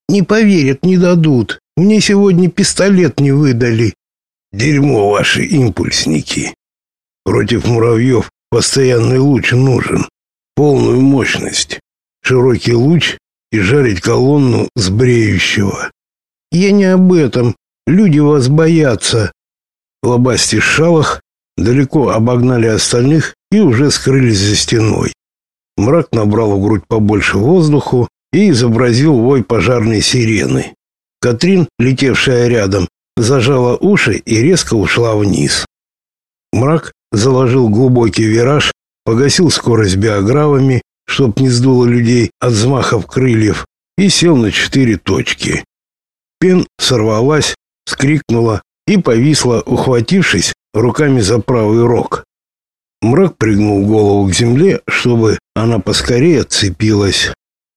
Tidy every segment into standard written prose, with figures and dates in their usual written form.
Не поверят, не дадут. Мне сегодня пистолет не выдали. Дерьмо ваши импульсники. Против муравьев постоянный луч нужен. Полную мощность. Широкий луч и жарить колонну с бреющего. Я не об этом. Люди вас боятся. Лобасти с Шалах далеко обогнали остальных и уже скрылись за стеной. Мрак набрал в грудь побольше воздуху и изобразил вой пожарной сирены. Катрин, летевшая рядом, зажала уши и резко ушла вниз. Мрак заложил глубокий вираж, погасил скорость биогравами, чтоб не сдуло людей от взмахов крыльев, и сел на 4 точки. Пен сорвалась, вскрикнула и повисла, ухватившись руками за правый рог. Мрак пригнул голову к земле, чтобы она поскорее отцепилась.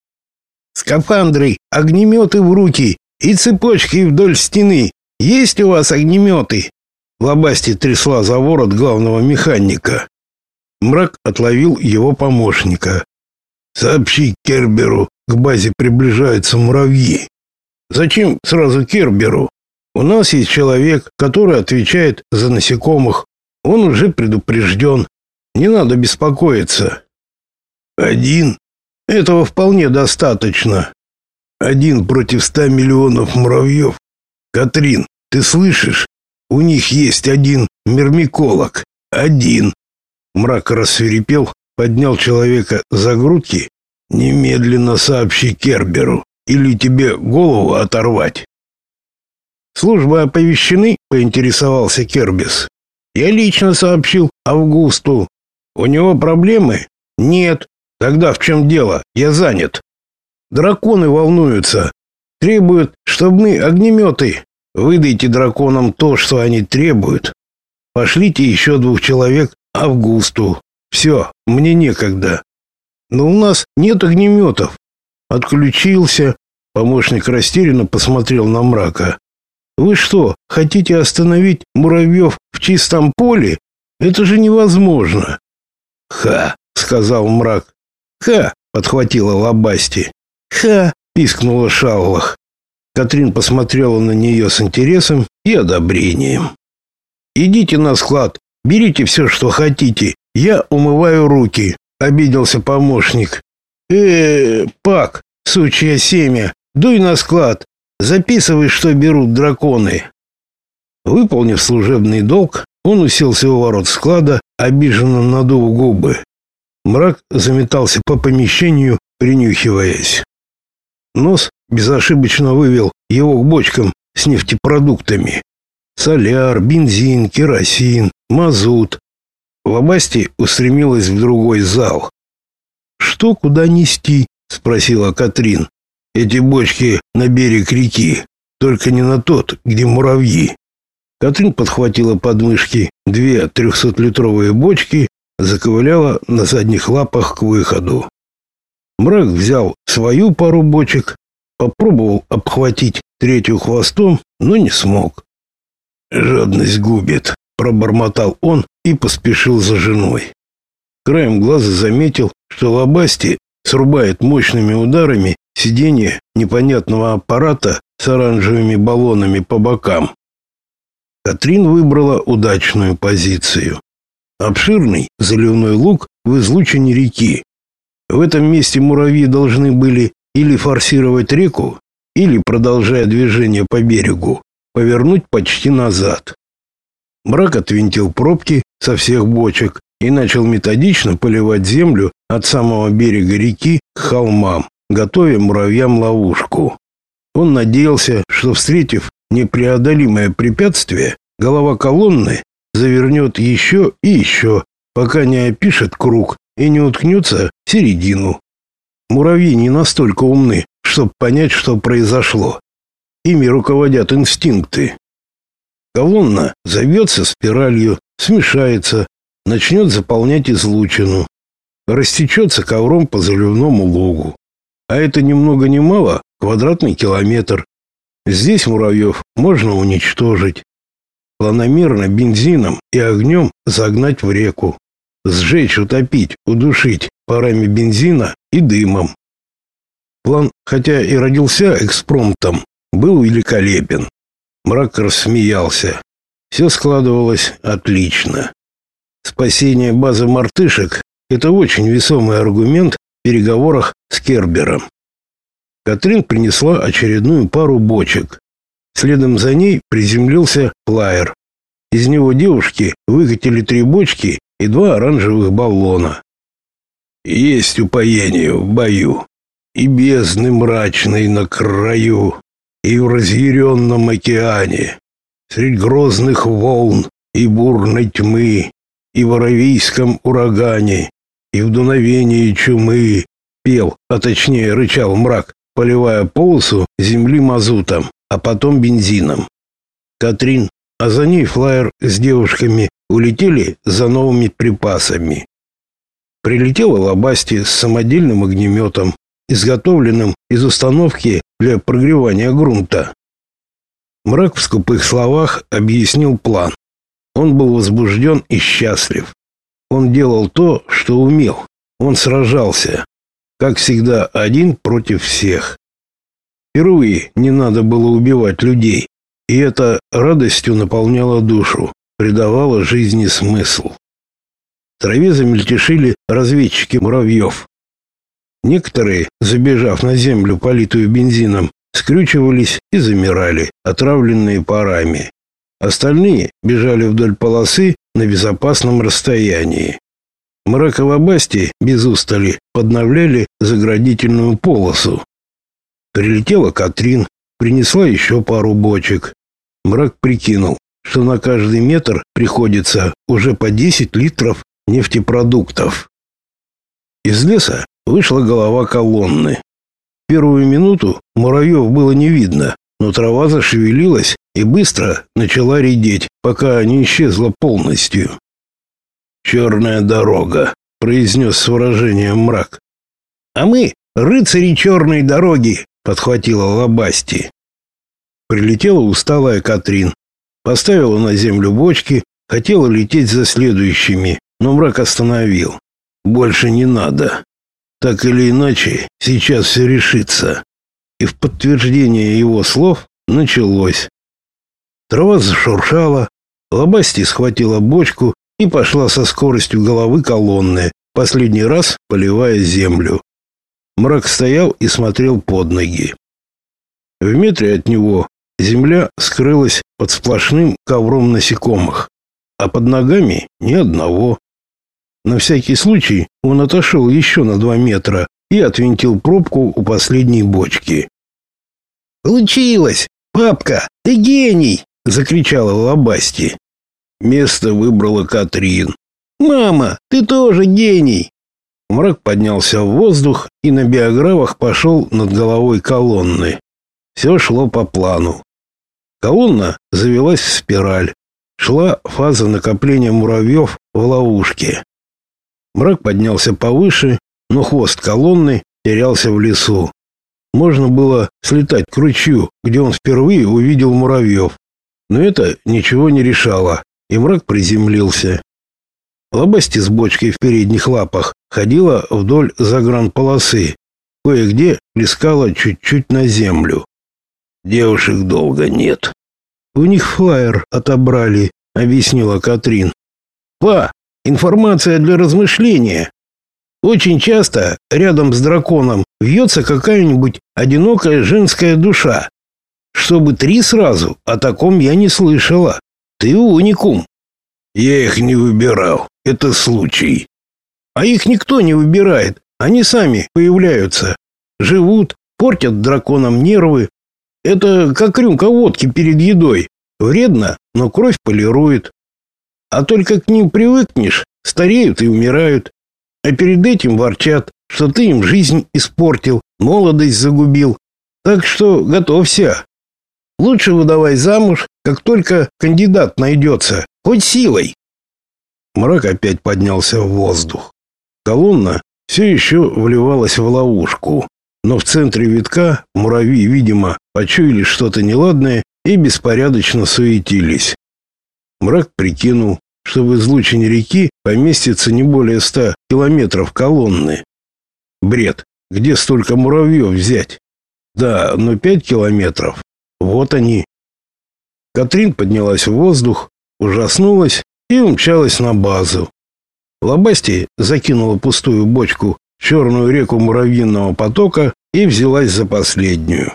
«Скафандры, огнеметы в руки и цепочки вдоль стены. Есть у вас огнеметы?» Лобасти трясла за ворот главного механика. Мрак отловил его помощника. «Сообщи Керберу, к базе приближаются муравьи». «Зачем сразу Керберу? У нас есть человек, который отвечает за насекомых. Он уже предупрежден. Не надо беспокоиться». «Один? Этого вполне достаточно». «Один против 100 миллионов муравьев. Катрин, ты слышишь? У них есть один мирмиколог. Один». Мрак рассвирепел, поднял человека за грудки. «Немедленно сообщи Керберу, или тебе голову оторвать». «Службы оповещены?» — поинтересовался Кербис. «Я лично сообщил Августу. У него проблемы?» «Нет». «Тогда в чем дело? Я занят». «Драконы волнуются. Требуют, чтобы мы огнеметы. Выдайте драконам то, что они требуют. Пошлите еще 2 человек Августу. Все, мне некогда». «Но у нас нет огнеметов». Отключился. Помощник растерянно посмотрел на Мрака. «Вы что, хотите остановить муравьев в чистом поле? Это же невозможно». «Ха!» — сказал Мрак. «Ха!» — подхватила Лобасти. «Ха!» — пискнула Шаллах. Катрин посмотрела на нее с интересом и одобрением. «Идите на склад, берите все, что хотите. Я умываю руки», — обиделся помощник. Пак, сучье семя, дуй на склад. Записывай, что берут драконы». Выполнив служебный долг, он уселся у ворот склада, обиженно надув губы. Мрак заметался по помещению, принюхиваясь. Нос безошибочно вывел его к бочкам с нефтепродуктами. Соляр, бензин, керосин, мазут. Лобасти устремилась в другой зал. «Что куда нести?» — спросила Катрин. «Эти бочки на берег реки, только не на тот, где муравьи». Катрин подхватила подмышки 2 300-литровые бочки, заковыляла на задних лапах к выходу. Мрак взял свою пару бочек, попробовал обхватить 3-ю хвостом, но не смог. «Жадность губит», — пробормотал он и поспешил за женой. Краем глаза заметил, что Лобасти срубает мощными ударами сиденье непонятного аппарата с оранжевыми баллонами по бокам. Катрин выбрала удачную позицию. Обширный заливной луг в излучине реки. В этом месте муравьи должны были или форсировать реку, или, продолжая движение по берегу, повернуть почти назад. Мрак отвинтил пробки со всех бочек и начал методично поливать землю от самого берега реки к холмам, готовя муравьям ловушку. Он надеялся, что, встретив непреодолимое препятствие, голова колонны завернет еще и еще, пока не опишет круг и не уткнется в середину. Муравьи не настолько умны, чтобы понять, что произошло. Ими руководят инстинкты. Колонна завьется спиралью, смешается, начнет заполнять излучину, растечется ковром по заливному лугу. А это ни много ни мало квадратный километр. Здесь муравьев можно уничтожить. Планомерно бензином и огнем загнать в реку. Сжечь, утопить, удушить парами бензина и дымом. План, хотя и родился экспромтом, был великолепен. Мрак рассмеялся. Все складывалось отлично. Спасение базы мартышек — это очень весомый аргумент в переговорах с Кербером. Катрин принесла очередную пару бочек. Следом за ней приземлился флайер. Из него девушки выкатили 3 бочки и 2 оранжевых баллона. Есть упоение в бою, и бездны мрачной на краю, и в разъяренном океане, средь грозных волн и бурной тьмы, и в аравийском урагане, и в дуновении чумы, пел, а точнее рычал мрак, поливая полосу земли мазутом, а потом бензином. Катрин, а за ней флайер с девушками улетели за новыми припасами. Прилетела Лобасти с самодельным огнеметом, изготовленным из установки для прогревания грунта. Мрак в скупых словах объяснил план. Он был возбужден и счастлив. Он делал то, что умел. Он сражался, как всегда, один против всех. Впервые не надо было убивать людей, и это радостью наполняло душу, придавало жизни смысл. В траве замельтешили разведчики муравьев. Некоторые, забежав на землю, политую бензином, скрючивались и замирали, отравленные парами. Остальные бежали вдоль полосы на безопасном расстоянии. Мрак и Лобасти без устали подновляли заградительную полосу. Прилетела Катрин, принесла еще пару бочек. Мрак прикинул, что на каждый метр приходится уже по 10 литров нефтепродуктов. Из леса вышла голова колонны. Первую минуту муравьев было не видно, но трава зашевелилась и быстро начала редеть, пока не исчезла полностью. «Черная дорога», — произнес с выражением мрак. «А мы рыцари черной дороги», — подхватила Лобасти. Прилетела усталая Катрин, поставила на землю бочки, хотела лететь за следующими, но мрак остановил. «Больше не надо. Так или иначе, сейчас все решится». И в подтверждение его слов началось. Трава зашуршала, Лобасти схватила бочку и пошла со скоростью головы колонны, последний раз поливая землю. Мрак стоял и смотрел под ноги. В метре от него земля скрылась под сплошным ковром насекомых, а под ногами ни одного. На всякий случай он отошел еще на 2 метра и отвинтил пробку у последней бочки. «Получилось! Папка, ты гений!» — закричала Лобасти. Место выбрала Катрин. «Мама, ты тоже гений!» Мрак поднялся в воздух и на биографах пошел над головой колонны. Все шло по плану. Колонна завелась в спираль. Шла фаза накопления муравьев в ловушке. Мрак поднялся повыше, но хвост колонны терялся в лесу. Можно было слетать к ручью, где он впервые увидел муравьев. Но это ничего не решало, и мрак приземлился. Лобасти с бочкой в передних лапах ходила вдоль загранполосы. Кое-где плескала чуть-чуть на землю. Девушек долго нет. У них флайер отобрали, объяснила Катрин. «Па, информация для размышления. Очень часто рядом с драконом вьется какая-нибудь одинокая женская душа. Чтобы 3 сразу, о таком я не слышала. Ты уникум». «Я их не выбирал. Это случай». «А их никто не выбирает. Они сами появляются. Живут, портят драконам нервы. Это как рюмка водки перед едой. Вредно, но кровь полирует. А только к ним привыкнешь, стареют и умирают. А перед этим ворчат, что ты им жизнь испортил, молодость загубил. Так что готовься. Лучше выдавай замуж, как только кандидат найдется, хоть силой». Мрак опять поднялся в воздух. Колонна все еще вливалась в ловушку, но в центре витка муравьи, видимо, почуяли что-то неладное и беспорядочно суетились. Мрак прикинул, что в излучине реки поместится не более 100 километров колонны. Бред. Где столько муравьев взять? Да, но 5 километров. Вот они. Катрин поднялась в воздух, ужаснулась и умчалась на базу. Лобасти закинула пустую бочку в черную реку муравьиного потока и взялась за последнюю.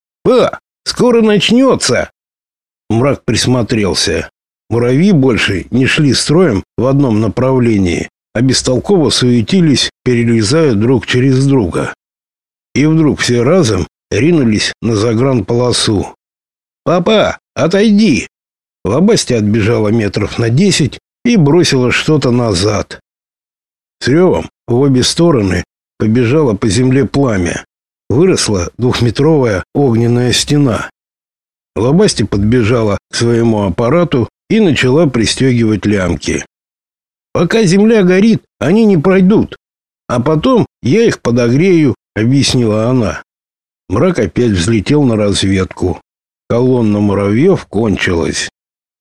Скоро начнется!» Мрак присмотрелся. Муравьи больше не шли строем в одном направлении, а бестолково суетились, перелезая друг через друга. И вдруг все разом ринулись на загранполосу. «Папа, отойди!» Лобасти отбежала метров на 10 и бросила что-то назад. С ревом в обе стороны побежало по земле пламя. Выросла 2-метровая огненная стена. Лобасти подбежала к своему аппарату и начала пристегивать лямки. «Пока земля горит, они не пройдут, а потом я их подогрею», — объяснила она. Мрак опять взлетел на разведку. Колонна муравьев кончилась.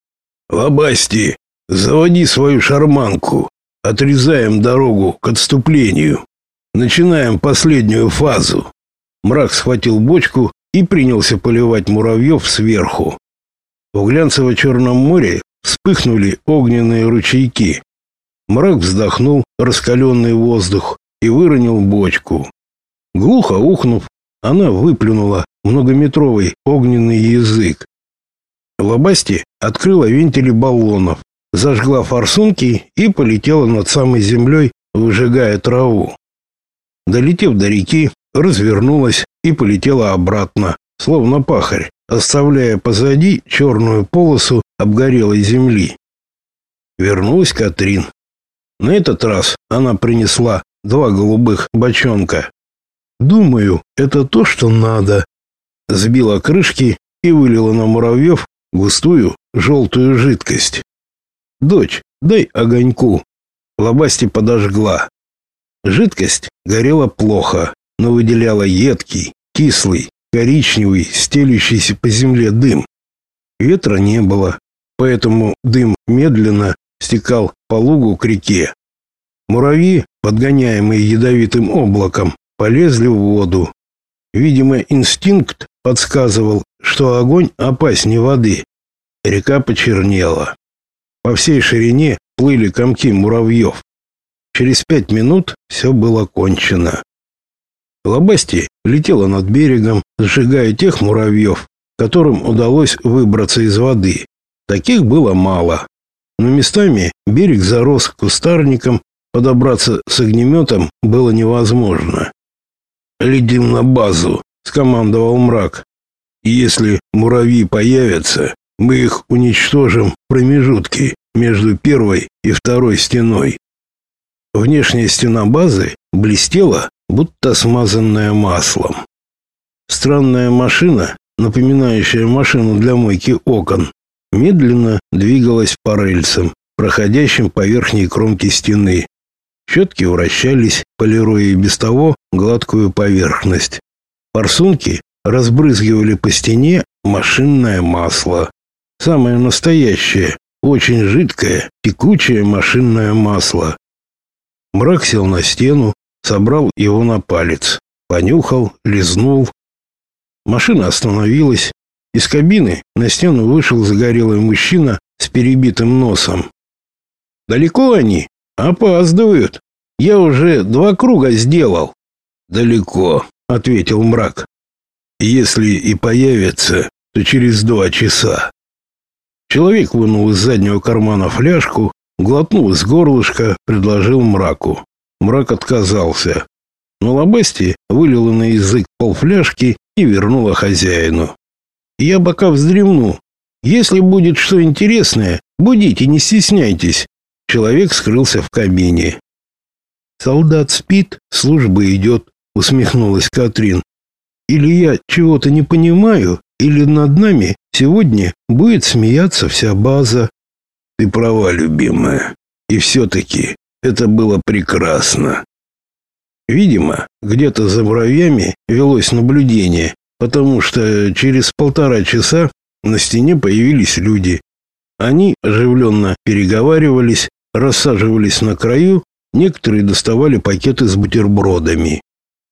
«Лобасти, заводи свою шарманку. Отрезаем дорогу к отступлению. Начинаем последнюю фазу». Мрак схватил бочку и принялся поливать муравьев сверху. В глянцево-черном море вспыхнули огненные ручейки. Мрак вздохнул раскаленный воздух и выронил бочку. Глухо ухнув, она выплюнула многометровый огненный язык. Лобасти открыла вентили баллонов, зажгла форсунки и полетела над самой землей, выжигая траву. Долетев до реки, развернулась и полетела обратно, словно пахарь, оставляя позади черную полосу обгорелой земли. Вернулась Катрин. На этот раз она принесла 2 голубых бочонка. «Думаю, это то, что надо». Сбила крышки и вылила на муравьев густую желтую жидкость. «Дочь, дай огоньку». Лобасти подожгла. Жидкость горела плохо, но выделяла едкий, кислый, коричневый, стелющийся по земле дым. Ветра не было, поэтому дым медленно стекал по лугу к реке. Муравьи, подгоняемые ядовитым облаком, полезли в воду. Видимо, инстинкт подсказывал, что огонь опаснее воды. Река почернела. По всей ширине плыли комки муравьев. Через 5 минут все было кончено. Лобасти летела над берегом, сжигая тех муравьев, которым удалось выбраться из воды. Таких было мало. Но местами берег зарос кустарником, подобраться с огнеметом было невозможно. «Летим на базу», — скомандовал Мрак. «Если муравьи появятся, мы их уничтожим в промежутке между первой и второй стеной». Внешняя стена базы блестела, будто смазанная маслом. Странная машина, напоминающая машину для мойки окон, медленно двигалась по рельсам, проходящим по верхней кромке стены. Щетки вращались, полируя и без того гладкую поверхность. Форсунки разбрызгивали по стене машинное масло. Самое настоящее, очень жидкое, текучее машинное масло. Мрак сел на стену, собрал его на палец, понюхал, лизнул. Машина остановилась. Из кабины на стену вышел загорелый мужчина с перебитым носом. «Далеко они? Опаздывают. Я уже 2 круга сделал». «Далеко», — ответил Мрак. «Если и появятся, то через 2 часа». Человек вынул из заднего кармана фляжку, глотнул из горлышка, предложил Мраку. Мрак отказался. Но Лобасти вылила на язык полфляжки и вернула хозяину. «Я пока вздремну. Если будет что интересное, будите, не стесняйтесь». Человек скрылся в кабине. «Солдат спит, служба идет», — усмехнулась Катрин. «Или я чего-то не понимаю, или над нами сегодня будет смеяться вся база». «Ты права, любимая. И все-таки это было прекрасно». Видимо, где-то за муравьями велось наблюдение, потому что через 1,5 часа на стене появились люди. Они оживленно переговаривались, рассаживались на краю, некоторые доставали пакеты с бутербродами.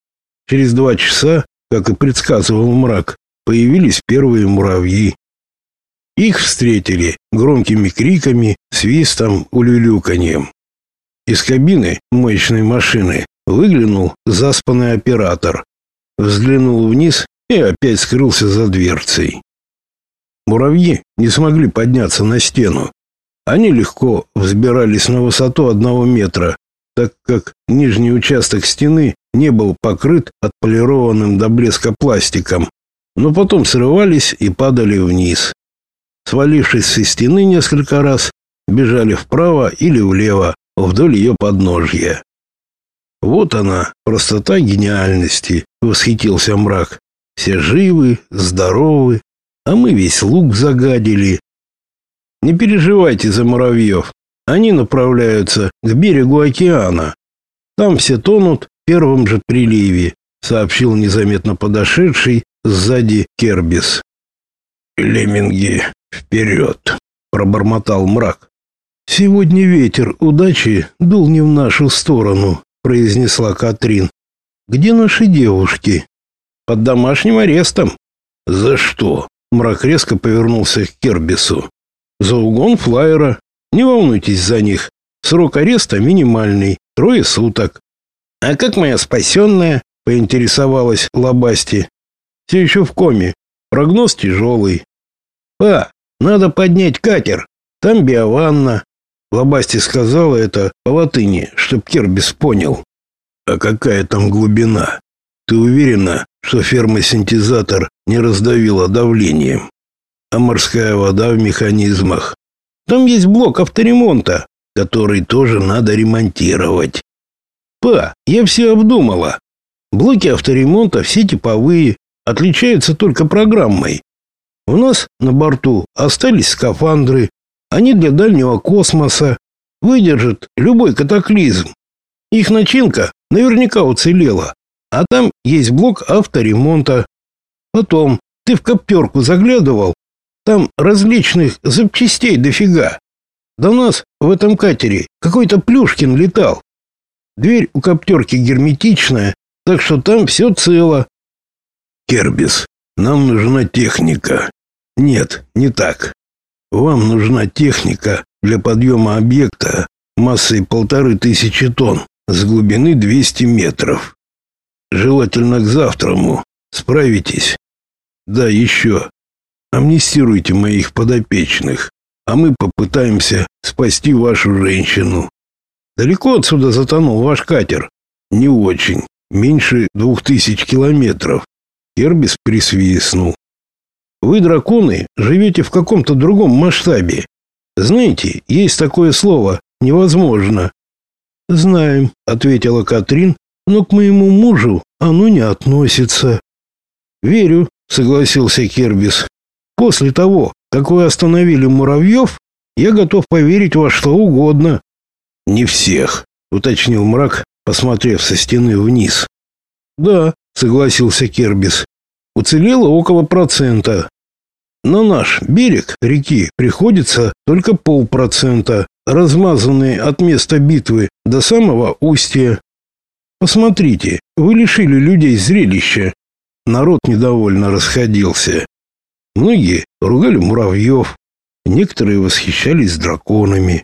Через 2 часа, как и предсказывал мрак, появились первые муравьи. Их встретили громкими криками, свистом, улюлюканьем. Из кабины моечной машины выглянул заспанный оператор, взглянул вниз и опять скрылся за дверцей. Муравьи не смогли подняться на стену. Они легко взбирались на высоту 1 метра, так как нижний участок стены не был покрыт отполированным до блеска пластиком, но потом срывались и падали вниз. Свалившись со стены несколько раз, бежали вправо или влево вдоль ее подножья. Вот она, простота гениальности, восхитился мрак. Все живы, здоровы, а мы весь луг загадили. Не переживайте за муравьев. Они направляются к берегу океана. Там все тонут в первом же приливе, сообщил незаметно подошедший сзади Кербис. Лемминги вперед, пробормотал мрак. Сегодня ветер удачи дул не в нашу сторону, произнесла Катрин. Где наши девушки? Под домашним арестом. За что? Мрак резко повернулся к Кербису. За угон флайера. Не волнуйтесь за них. Срок ареста минимальный, 3 суток. А как моя спасенная? Поинтересовалась Лобасти. Все еще в коме. Прогноз тяжелый. Надо поднять катер. Там биованна. Лобасти сказала это по латыни, чтоб Кербис понял. А какая там глубина? Ты уверена, что ферма-синтезатор не раздавила давлением? А морская вода в механизмах? Там есть блок авторемонта, который тоже надо ремонтировать. Я все обдумала. Блоки авторемонта все типовые, отличаются только программой. У нас на борту остались скафандры, они для дальнего космоса, выдержат любой катаклизм. Их начинка наверняка уцелела, а там есть блок авторемонта. Потом, ты в коптерку заглядывал? Там различных запчастей дофига. До нас в этом катере какой-то Плюшкин летал. Дверь у коптерки герметичная, так что там все цело. Кербис, нам нужна техника. Нет, не так. Вам нужна техника для подъема объекта массой 1500 тонн с глубины 200 метров. Желательно к завтраму. Справитесь? Да, еще. Амнистируйте моих подопечных, а мы попытаемся спасти вашу женщину. Далеко отсюда затонул ваш катер? Не очень. Меньше 2000 километров. Кербис присвистнул. Вы, драконы, живете в каком-то другом масштабе. Знаете, есть такое слово «невозможно». Знаем, ответила Катрин, но к моему мужу оно не относится. Верю, согласился Кербис. После того, как вы остановили муравьев, я готов поверить во что угодно. Не всех, уточнил мрак, посмотрев со стены вниз. Да, согласился Кербис. Уцелело около 1%. На наш берег реки приходится только 0,5%, размазанные от места битвы до самого устья. Посмотрите, вы лишили людей зрелища. Народ недовольно расходился. Многие ругали муравьев, некоторые восхищались драконами.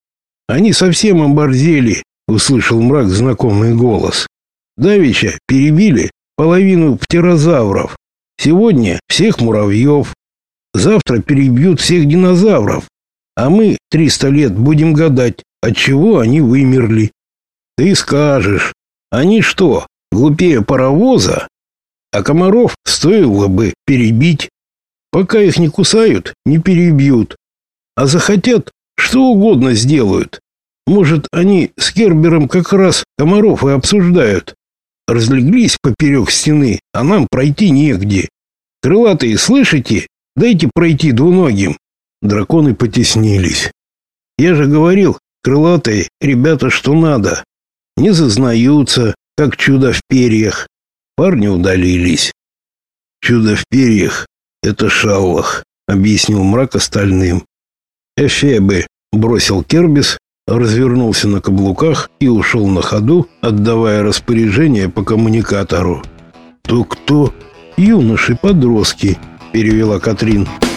Они совсем оборзели, услышал мрак знакомый голос. Давеча перебили половину птерозавров. Сегодня всех муравьев. Завтра перебьют всех динозавров. А мы 300 лет будем гадать, отчего они вымерли. Ты скажешь, они что, глупее паровоза? А комаров стоило бы перебить. Пока их не кусают, не перебьют. А захотят, что угодно сделают. Может, они с Кербером как раз комаров и обсуждают. Разлеглись поперек стены, а нам пройти негде. Крылатые, слышите? Дайте пройти двуногим. Драконы потеснились. Я же говорил, крылатые, ребята, что надо. Не зазнаются, как чудо в перьях. Парни удалились. Чудо в перьях — это Шаллах, объяснил мрак остальным. Эфебы, бросил Кербис, развернулся на каблуках и ушел на ходу, отдавая распоряжение по коммуникатору. Кто-кто? Юноши-подростки, перевела Катрин.